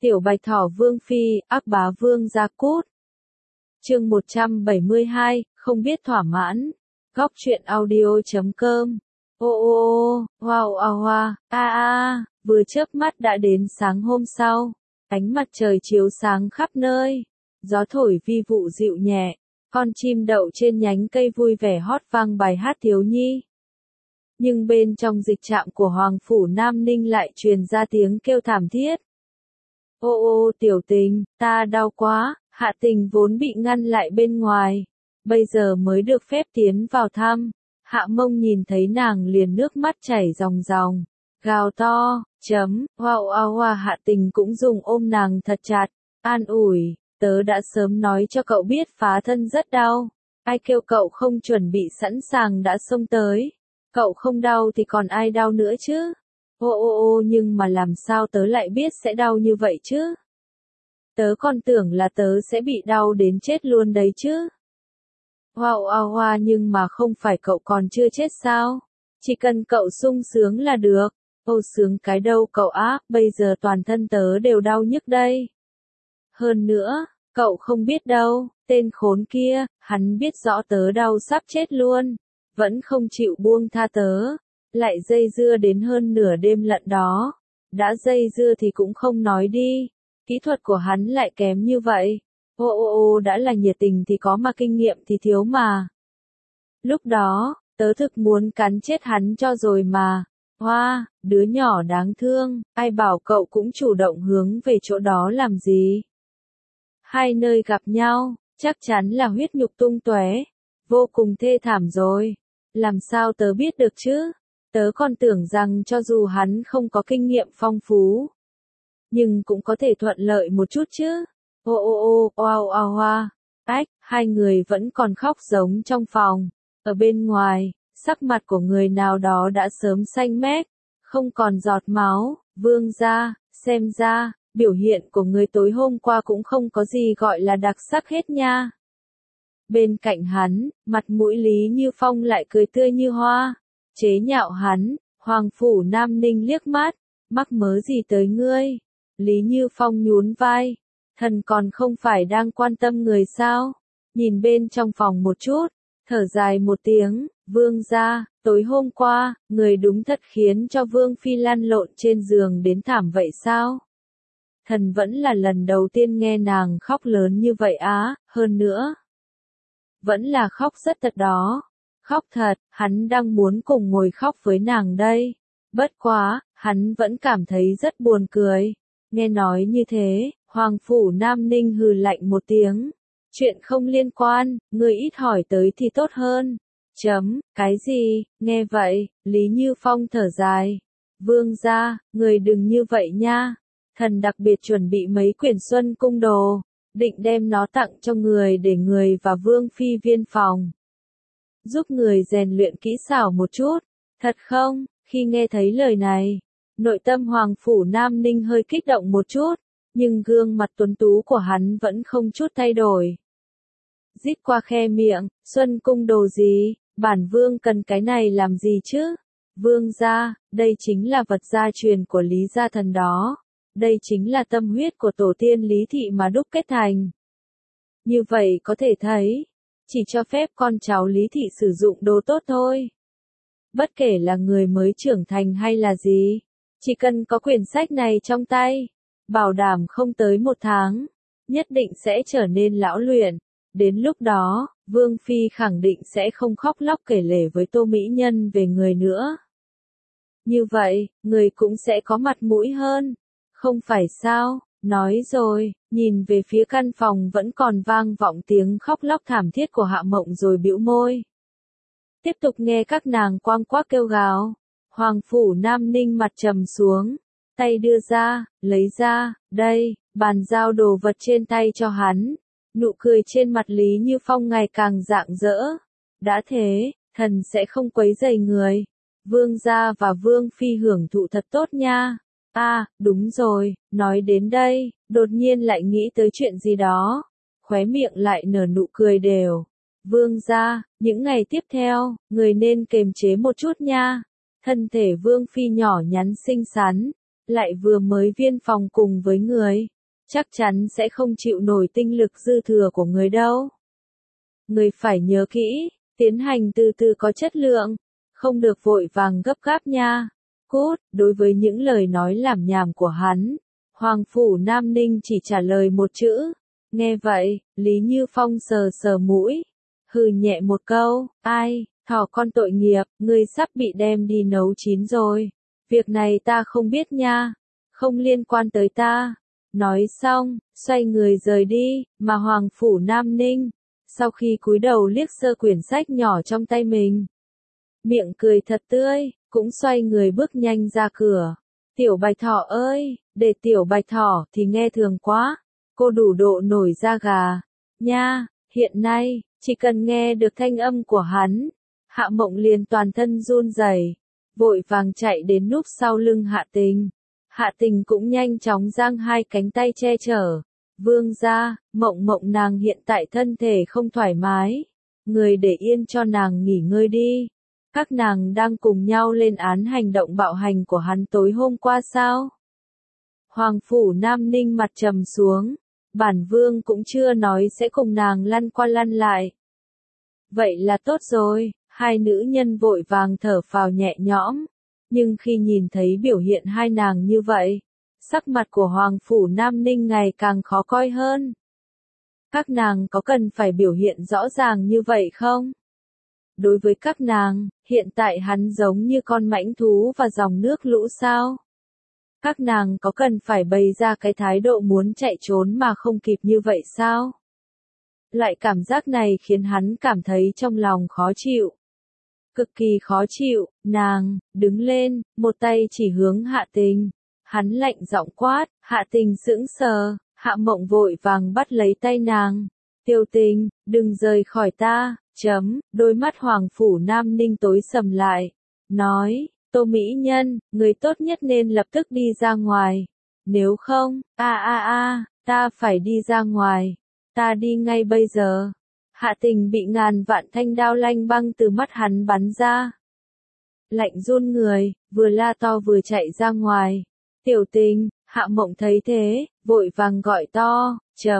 Tiểu Bạch Thỏ Vương Phi, ác bá vương gia cút. Chương 172, không biết thỏa mãn. Góc truyện audio.com. Ô ô ô, wow wow wow, vừa chớp mắt đã đến sáng hôm sau. Ánh mặt trời chiếu sáng khắp nơi. Gió thổi vi vụ dịu nhẹ. Con chim đậu trên nhánh cây vui vẻ hót vang bài hát thiếu nhi. Nhưng bên trong dịch trạm của Hoàng Phủ Nam Ninh lại truyền ra tiếng kêu thảm thiết. Ô ô tiểu tình, ta đau quá, Hạ Tình vốn bị ngăn lại bên ngoài, bây giờ mới được phép tiến vào thăm. Hạ Mông nhìn thấy nàng liền nước mắt chảy ròng ròng, gào to, wow, Hạ Tình cũng dùng ôm nàng thật chặt, an ủi, tớ đã sớm nói cho cậu biết phá thân rất đau, ai kêu cậu không chuẩn bị sẵn sàng đã xông tới, cậu không đau thì còn ai đau nữa chứ. Ô nhưng mà làm sao tớ lại biết sẽ đau như vậy chứ? Tớ còn tưởng là tớ sẽ bị đau đến chết luôn đấy chứ. Wow, nhưng mà không phải cậu còn chưa chết sao? Chỉ cần cậu sung sướng là được. Ô sướng cái đâu cậu á, bây giờ toàn thân tớ đều đau nhức đây. Hơn nữa, cậu không biết đâu, tên khốn kia, hắn biết rõ tớ đau sắp chết luôn, vẫn không chịu buông tha tớ. Lại dây dưa đến hơn nửa đêm lận đó. Đã dây dưa thì cũng không nói đi. Kỹ thuật của hắn lại kém như vậy. Ô đã là nhiệt tình thì có mà kinh nghiệm thì thiếu mà. Lúc đó, tớ thực muốn cắn chết hắn cho rồi mà. Hoa, đứa nhỏ đáng thương, ai bảo cậu cũng chủ động hướng về chỗ đó làm gì. Hai nơi gặp nhau, chắc chắn là huyết nhục tung tóe, vô cùng thê thảm rồi. Làm sao tớ biết được chứ? Tớ còn tưởng rằng cho dù hắn không có kinh nghiệm phong phú, nhưng cũng có thể thuận lợi một chút chứ. Wow, hai người vẫn còn khóc giống trong phòng. Ở bên ngoài, sắc mặt của người nào đó đã sớm xanh mét, không còn giọt máu. Vương gia, xem ra, biểu hiện của người tối hôm qua cũng không có gì gọi là đặc sắc hết nha. Bên cạnh hắn, mặt mũi Lý Như Phong lại cười tươi như hoa. Chế nhạo hắn, Hoàng Phủ Nam Ninh liếc mắt, mắc mớ gì tới ngươi? Lý Như Phong nhún vai, thần còn không phải đang quan tâm người sao? Nhìn bên trong phòng một chút, thở dài một tiếng, vương gia, tối hôm qua, người đúng thật khiến cho Vương Phi lăn lộn trên giường đến thảm vậy sao? Thần vẫn là lần đầu tiên nghe nàng khóc lớn như vậy á, hơn nữa. Vẫn là khóc rất thật đó. Khóc thật, hắn đang muốn cùng ngồi khóc với nàng đây. Bất quá, hắn vẫn cảm thấy rất buồn cười. Nghe nói như thế, Hoàng Phủ Nam Ninh hừ lạnh một tiếng. Chuyện không liên quan, người ít hỏi tới thì tốt hơn. Cái gì, nghe vậy, Lý Như Phong thở dài. Vương gia, người đừng như vậy nha. Thần đặc biệt chuẩn bị mấy quyển Xuân Cung đồ, định đem nó tặng cho người để người và Vương Phi viên phòng. Giúp người rèn luyện kỹ xảo một chút. Thật không? Khi nghe thấy lời này, nội tâm Hoàng Phủ Nam Ninh hơi kích động một chút, nhưng gương mặt tuấn tú của hắn vẫn không chút thay đổi. Rít qua khe miệng, Xuân Cung đồ gì, bản vương cần cái này làm gì chứ? Vương gia, đây chính là vật gia truyền của Lý gia thần đó. Đây chính là tâm huyết của tổ tiên Lý thị mà đúc kết thành. Như vậy có thể thấy, chỉ cho phép con cháu Lý thị sử dụng đồ tốt thôi. Bất kể là người mới trưởng thành hay là gì, chỉ cần có quyển sách này trong tay, bảo đảm không tới một tháng, nhất định sẽ trở nên lão luyện. Đến lúc đó, Vương Phi khẳng định sẽ không khóc lóc kể lể với Tô Mỹ Nhân về người nữa. Như vậy, người cũng sẽ có mặt mũi hơn. Không phải sao? Nói rồi, nhìn về phía căn phòng vẫn còn vang vọng tiếng khóc lóc thảm thiết của Hạ Mộng rồi bĩu môi. Tiếp tục nghe các nàng quang quác kêu gào. Hoàng Phủ Nam Ninh mặt trầm xuống, tay đưa ra, lấy ra, đây, bàn giao đồ vật trên tay cho hắn. Nụ cười trên mặt Lý Như Phong ngày càng rạng rỡ. Đã thế, thần sẽ không quấy rầy người. Vương gia và Vương Phi hưởng thụ thật tốt nha. Đúng rồi, nói đến đây, đột nhiên lại nghĩ tới chuyện gì đó. Khóe miệng lại nở nụ cười đều. Vương gia, những ngày tiếp theo, người nên kiềm chế một chút nha. Thân thể Vương Phi nhỏ nhắn xinh xắn, lại vừa mới viên phòng cùng với người, chắc chắn sẽ không chịu nổi tinh lực dư thừa của người đâu. Người phải nhớ kỹ, tiến hành từ từ có chất lượng, không được vội vàng gấp gáp nha. Cút, đối với những lời nói lảm nhảm của hắn, Hoàng Phủ Nam Ninh chỉ trả lời một chữ. Nghe vậy, Lý Như Phong sờ sờ mũi, hừ nhẹ một câu, ai, thỏ con tội nghiệp, ngươi sắp bị đem đi nấu chín rồi. Việc này ta không biết nha, không liên quan tới ta. Nói xong, xoay người rời đi, mà Hoàng Phủ Nam Ninh, sau khi cúi đầu liếc sơ quyển sách nhỏ trong tay mình, miệng cười thật tươi, cũng xoay người bước nhanh ra cửa. Tiểu Bạch Thỏ ơi, để Tiểu Bạch Thỏ thì nghe thường quá, cô đủ độ nổi da gà, nha, hiện nay, chỉ cần nghe được thanh âm của hắn, Hạ Mộng liền toàn thân run rẩy, vội vàng chạy đến núp sau lưng Hạ Tình. Hạ Tình cũng nhanh chóng giang hai cánh tay che chở. Vương gia, Mộng Mộng nàng hiện tại thân thể không thoải mái, người để yên cho nàng nghỉ ngơi đi. Các nàng đang cùng nhau lên án hành động bạo hành của hắn tối hôm qua sao? Hoàng Phủ Nam Ninh mặt trầm xuống, bản vương cũng chưa nói sẽ cùng nàng lăn qua lăn lại. Vậy là tốt rồi, hai nữ nhân vội vàng thở phào nhẹ nhõm, nhưng khi nhìn thấy biểu hiện hai nàng như vậy, sắc mặt của Hoàng Phủ Nam Ninh ngày càng khó coi hơn. Các nàng có cần phải biểu hiện rõ ràng như vậy không? Đối với các nàng, hiện tại hắn giống như con mãnh thú và dòng nước lũ sao? Các nàng có cần phải bày ra cái thái độ muốn chạy trốn mà không kịp như vậy sao? Loại cảm giác này khiến hắn cảm thấy trong lòng khó chịu. Cực kỳ khó chịu, nàng, đứng lên, một tay chỉ hướng Hạ Tình. Hắn lạnh giọng quát, Hạ Tình sững sờ, Hạ Mộng vội vàng bắt lấy tay nàng. Tiêu Tình, đừng rời khỏi ta, đôi mắt Hoàng Phủ Nam Ninh tối sầm lại. Nói, Tô Mỹ Nhân, người tốt nhất nên lập tức đi ra ngoài. Nếu không, ta phải đi ra ngoài. Ta đi ngay bây giờ. Hạ Tình bị ngàn vạn thanh đao lanh băng từ mắt hắn bắn ra. Lạnh run người, vừa la to vừa chạy ra ngoài. Tiểu Tình, Hạ Mộng thấy thế, vội vàng gọi to,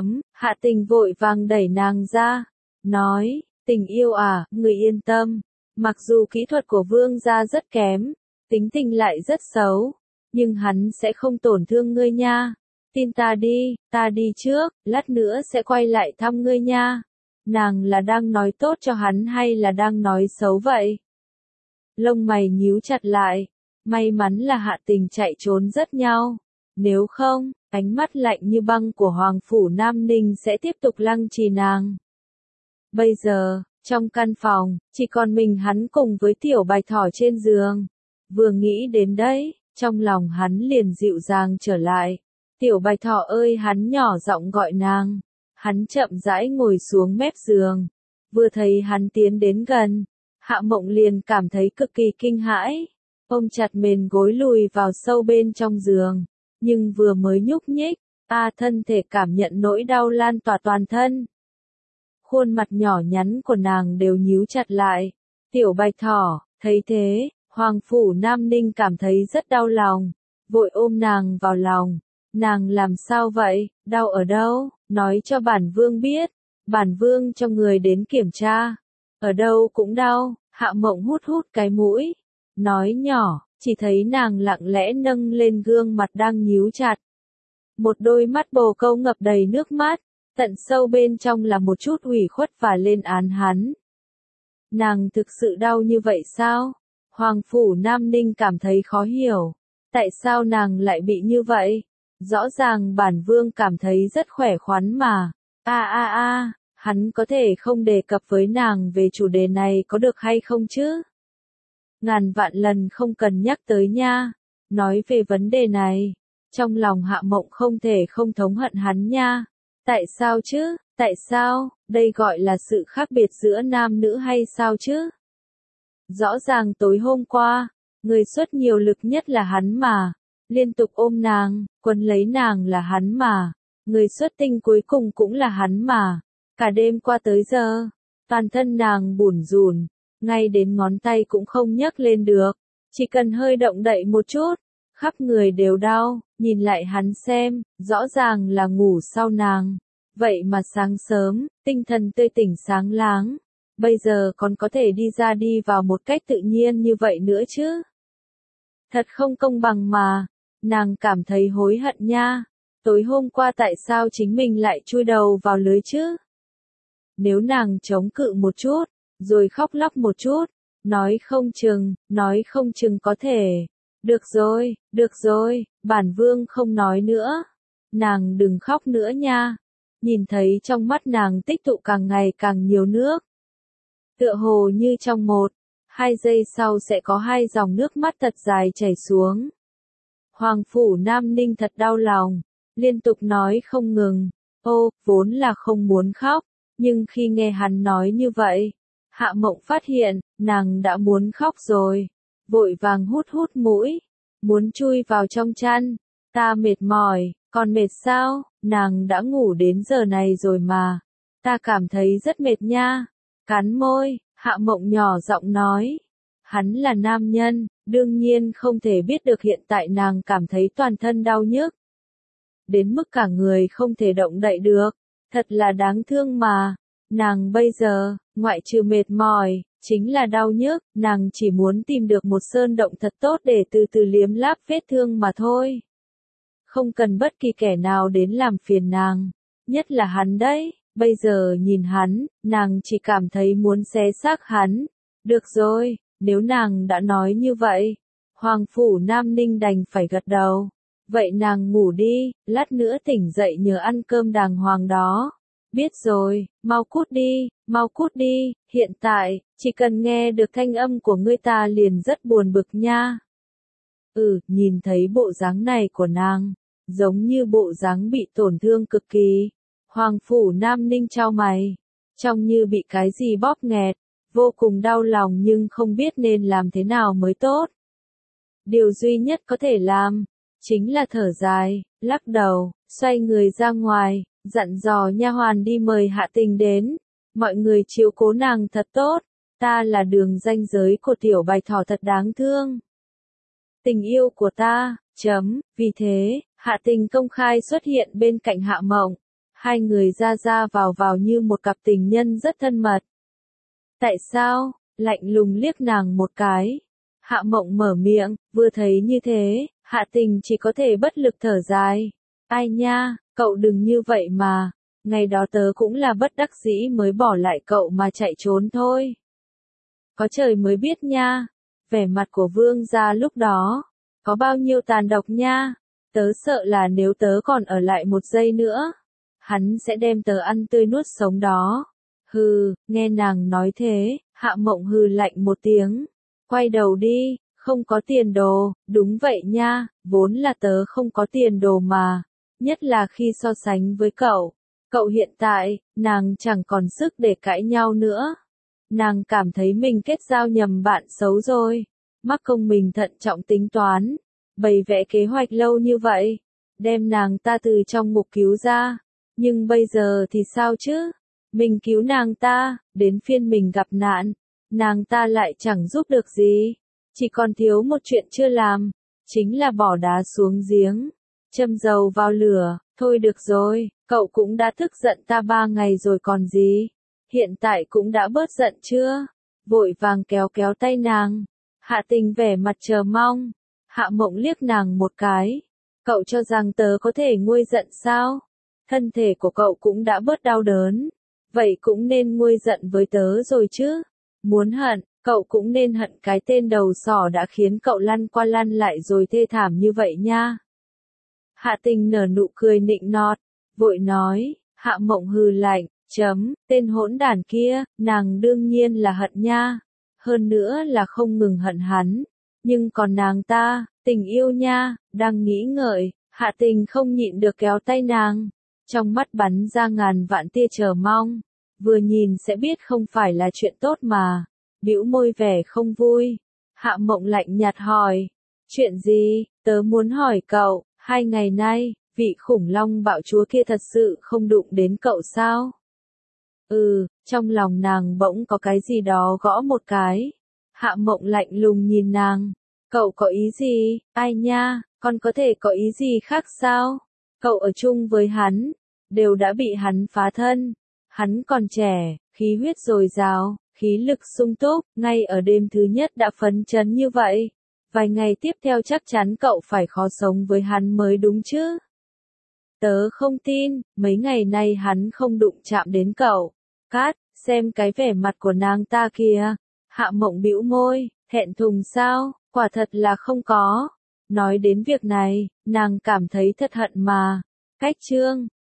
Hạ Tình vội vàng đẩy nàng ra. Nói, Tình yêu à, người yên tâm. Mặc dù kỹ thuật của vương gia rất kém, tính tình lại rất xấu, nhưng hắn sẽ không tổn thương ngươi nha. Tin ta đi trước, lát nữa sẽ quay lại thăm ngươi nha. Nàng là đang nói tốt cho hắn hay là đang nói xấu vậy? Lông mày nhíu chặt lại, may mắn là Hạ Tình chạy trốn rất nhau. Nếu không, ánh mắt lạnh như băng của Hoàng Phủ Nam Ninh sẽ tiếp tục lăng trì nàng. Bây giờ, trong căn phòng, chỉ còn mình hắn cùng với Tiểu Bạch Thỏ trên giường. Vừa nghĩ đến đấy, trong lòng hắn liền dịu dàng trở lại. Tiểu Bạch Thỏ ơi, hắn nhỏ giọng gọi nàng. Hắn chậm rãi ngồi xuống mép giường. Vừa thấy hắn tiến đến gần, Hạ Mộng liền cảm thấy cực kỳ kinh hãi. Ôm chặt mền gối lùi vào sâu bên trong giường. Nhưng vừa mới nhúc nhích, thân thể cảm nhận nỗi đau lan tỏa toàn thân. Khuôn mặt nhỏ nhắn của nàng đều nhíu chặt lại. Tiểu Bạch Thỏ, thấy thế, Hoàng Phủ Nam Ninh cảm thấy rất đau lòng. Vội ôm nàng vào lòng. Nàng làm sao vậy, đau ở đâu, nói cho bản vương biết. Bản vương cho người đến kiểm tra. Ở đâu cũng đau, Hạ Mộng hút hút cái mũi. Nói nhỏ, chỉ thấy nàng lặng lẽ nâng lên gương mặt đang nhíu chặt. Một đôi mắt bồ câu ngập đầy nước mắt, tận sâu bên trong là một chút ủy khuất và lên án hắn. Nàng thực sự đau như vậy sao? Hoàng Phủ Nam Ninh cảm thấy khó hiểu. Tại sao nàng lại bị như vậy? Rõ ràng bản vương cảm thấy rất khỏe khoắn mà. Hắn có thể không đề cập với nàng về chủ đề này có được hay không chứ? Ngàn vạn lần không cần nhắc tới nha. Nói về vấn đề này, trong lòng Hạ Mộng không thể không thống hận hắn nha. Tại sao chứ? Tại sao? Đây gọi là sự khác biệt giữa nam nữ hay sao chứ? Rõ ràng tối hôm qua, người xuất nhiều lực nhất là hắn mà. Liên tục ôm nàng, quấn lấy nàng là hắn mà. Người xuất tinh cuối cùng cũng là hắn mà. Cả đêm qua tới giờ, toàn thân nàng bủn rủn, ngay đến ngón tay cũng không nhấc lên được. Chỉ cần hơi động đậy một chút, khắp người đều đau, nhìn lại hắn xem, rõ ràng là ngủ sau nàng. Vậy mà sáng sớm, tinh thần tươi tỉnh sáng láng, bây giờ còn có thể đi ra đi vào một cách tự nhiên như vậy nữa chứ. Thật không công bằng mà, nàng cảm thấy hối hận nha. Tối hôm qua tại sao chính mình lại chui đầu vào lưới chứ? Nếu nàng chống cự một chút, rồi khóc lóc một chút, nói không chừng có thể. Được rồi, bản vương không nói nữa. Nàng đừng khóc nữa nha. Nhìn thấy trong mắt nàng tích tụ càng ngày càng nhiều nước. Tựa hồ như trong 1-2 giây sau sẽ có 2 dòng nước mắt thật dài chảy xuống. Hoàng phủ Nam Ninh thật đau lòng, liên tục nói không ngừng. Vốn là không muốn khóc, nhưng khi nghe hắn nói như vậy, Hạ Mộng phát hiện, nàng đã muốn khóc rồi. Vội vàng hút mũi, muốn chui vào trong chăn. Ta mệt mỏi, còn mệt sao? Nàng đã ngủ đến giờ này rồi mà. Ta cảm thấy rất mệt nha. Cắn môi, Hạ Mộng nhỏ giọng nói. Hắn là nam nhân, đương nhiên không thể biết được hiện tại nàng cảm thấy toàn thân đau nhức. Đến mức cả người không thể động đậy được. Thật là đáng thương mà. Nàng bây giờ, ngoại trừ mệt mỏi, chính là đau nhức. Nàng chỉ muốn tìm được một sơn động thật tốt để từ từ liếm láp vết thương mà thôi. Không cần bất kỳ kẻ nào đến làm phiền nàng. Nhất là hắn đấy. Bây giờ nhìn hắn, nàng chỉ cảm thấy muốn xé xác hắn. Được rồi, nếu nàng đã nói như vậy, Hoàng phủ Nam Ninh đành phải gật đầu. Vậy nàng ngủ đi, lát nữa tỉnh dậy nhớ ăn cơm đàng hoàng đó. Biết rồi, mau cút đi, hiện tại, chỉ cần nghe được thanh âm của ngươi ta liền rất buồn bực nha. Nhìn thấy bộ dáng này của nàng, giống như bộ dáng bị tổn thương cực kỳ. Hoàng phủ Nam Ninh chau mày, trông như bị cái gì bóp nghẹt, vô cùng đau lòng nhưng không biết nên làm thế nào mới tốt. Điều duy nhất có thể làm, chính là thở dài, lắc đầu, xoay người ra ngoài, dặn dò nha hoàn đi mời Hạ Tình đến. Mọi người chiếu cố nàng thật tốt, ta là đường ranh giới của tiểu bạch thỏ thật đáng thương. Tình yêu của ta, vì thế, Hạ Tình công khai xuất hiện bên cạnh Hạ Mộng. Hai người ra vào như một cặp tình nhân rất thân mật. Tại sao? Lạnh lùng liếc nàng một cái. Hạ Mộng mở miệng, vừa thấy như thế, Hạ Tình chỉ có thể bất lực thở dài. Ai nha, cậu đừng như vậy mà. Ngày đó tớ cũng là bất đắc dĩ mới bỏ lại cậu mà chạy trốn thôi. Có trời mới biết nha. Vẻ mặt của vương gia lúc đó, có bao nhiêu tàn độc nha. Tớ sợ là nếu tớ còn ở lại một giây nữa, hắn sẽ đem tớ ăn tươi nuốt sống đó. Nghe nàng nói thế, Hạ Mộng hừ lạnh một tiếng. Quay đầu đi, không có tiền đồ, đúng vậy nha, vốn là tớ không có tiền đồ mà. Nhất là khi so sánh với cậu. Cậu hiện tại, nàng chẳng còn sức để cãi nhau nữa. Nàng cảm thấy mình kết giao nhầm bạn xấu rồi. Mắc công mình thận trọng tính toán. Bày vẽ kế hoạch lâu như vậy. Đem nàng ta từ trong ngục cứu ra. Nhưng bây giờ thì sao chứ? Mình cứu nàng ta, đến phiên mình gặp nạn. Nàng ta lại chẳng giúp được gì. Chỉ còn thiếu một chuyện chưa làm. Chính là bỏ đá xuống giếng. Châm dầu vào lửa. Thôi được rồi, cậu cũng đã tức giận ta 3 ngày rồi còn gì. Hiện tại cũng đã bớt giận chưa? Vội vàng kéo tay nàng. Hạ Tình vẻ mặt chờ mong. Hạ Mộng liếc nàng một cái. Cậu cho rằng tớ có thể nguôi giận sao? Thân thể của cậu cũng đã bớt đau đớn. Vậy cũng nên nguôi giận với tớ rồi chứ. Muốn hận, cậu cũng nên hận cái tên đầu sỏ đã khiến cậu lăn qua lăn lại rồi thê thảm như vậy nha. Hạ Tình nở nụ cười nịnh nọt, vội nói. Hạ Mộng hừ lạnh, tên hỗn đản kia, nàng đương nhiên là hận nha. Hơn nữa là không ngừng hận hắn. Nhưng còn nàng ta, tình yêu nha, đang nghĩ ngợi, Hạ Tình không nhịn được kéo tay nàng. Trong mắt bắn ra ngàn vạn tia chờ mong. Vừa nhìn sẽ biết không phải là chuyện tốt mà. Bĩu môi vẻ không vui. Hạ Mộng lạnh nhạt hỏi. Chuyện gì? Tớ muốn hỏi cậu, 2 ngày nay, vị khủng long bạo chúa kia thật sự không đụng đến cậu sao? Trong lòng nàng bỗng có cái gì đó gõ một cái. Hạ Mộng lạnh lùng nhìn nàng. Cậu có ý gì? Ai nha, con có thể có ý gì khác sao? Cậu ở chung với hắn, đều đã bị hắn phá thân. Hắn còn trẻ, khí huyết dồi dào, khí lực sung túc, ngay ở đêm thứ nhất đã phấn chấn như vậy. Vài ngày tiếp theo chắc chắn cậu phải khó sống với hắn mới đúng chứ. Tớ không tin, mấy ngày nay hắn không đụng chạm đến cậu. Cát, xem cái vẻ mặt của nàng ta kìa. Hạ Mộng bĩu môi, thẹn thùng sao, quả thật là không có. Nói đến việc này, nàng cảm thấy thật hận mà. Cách chương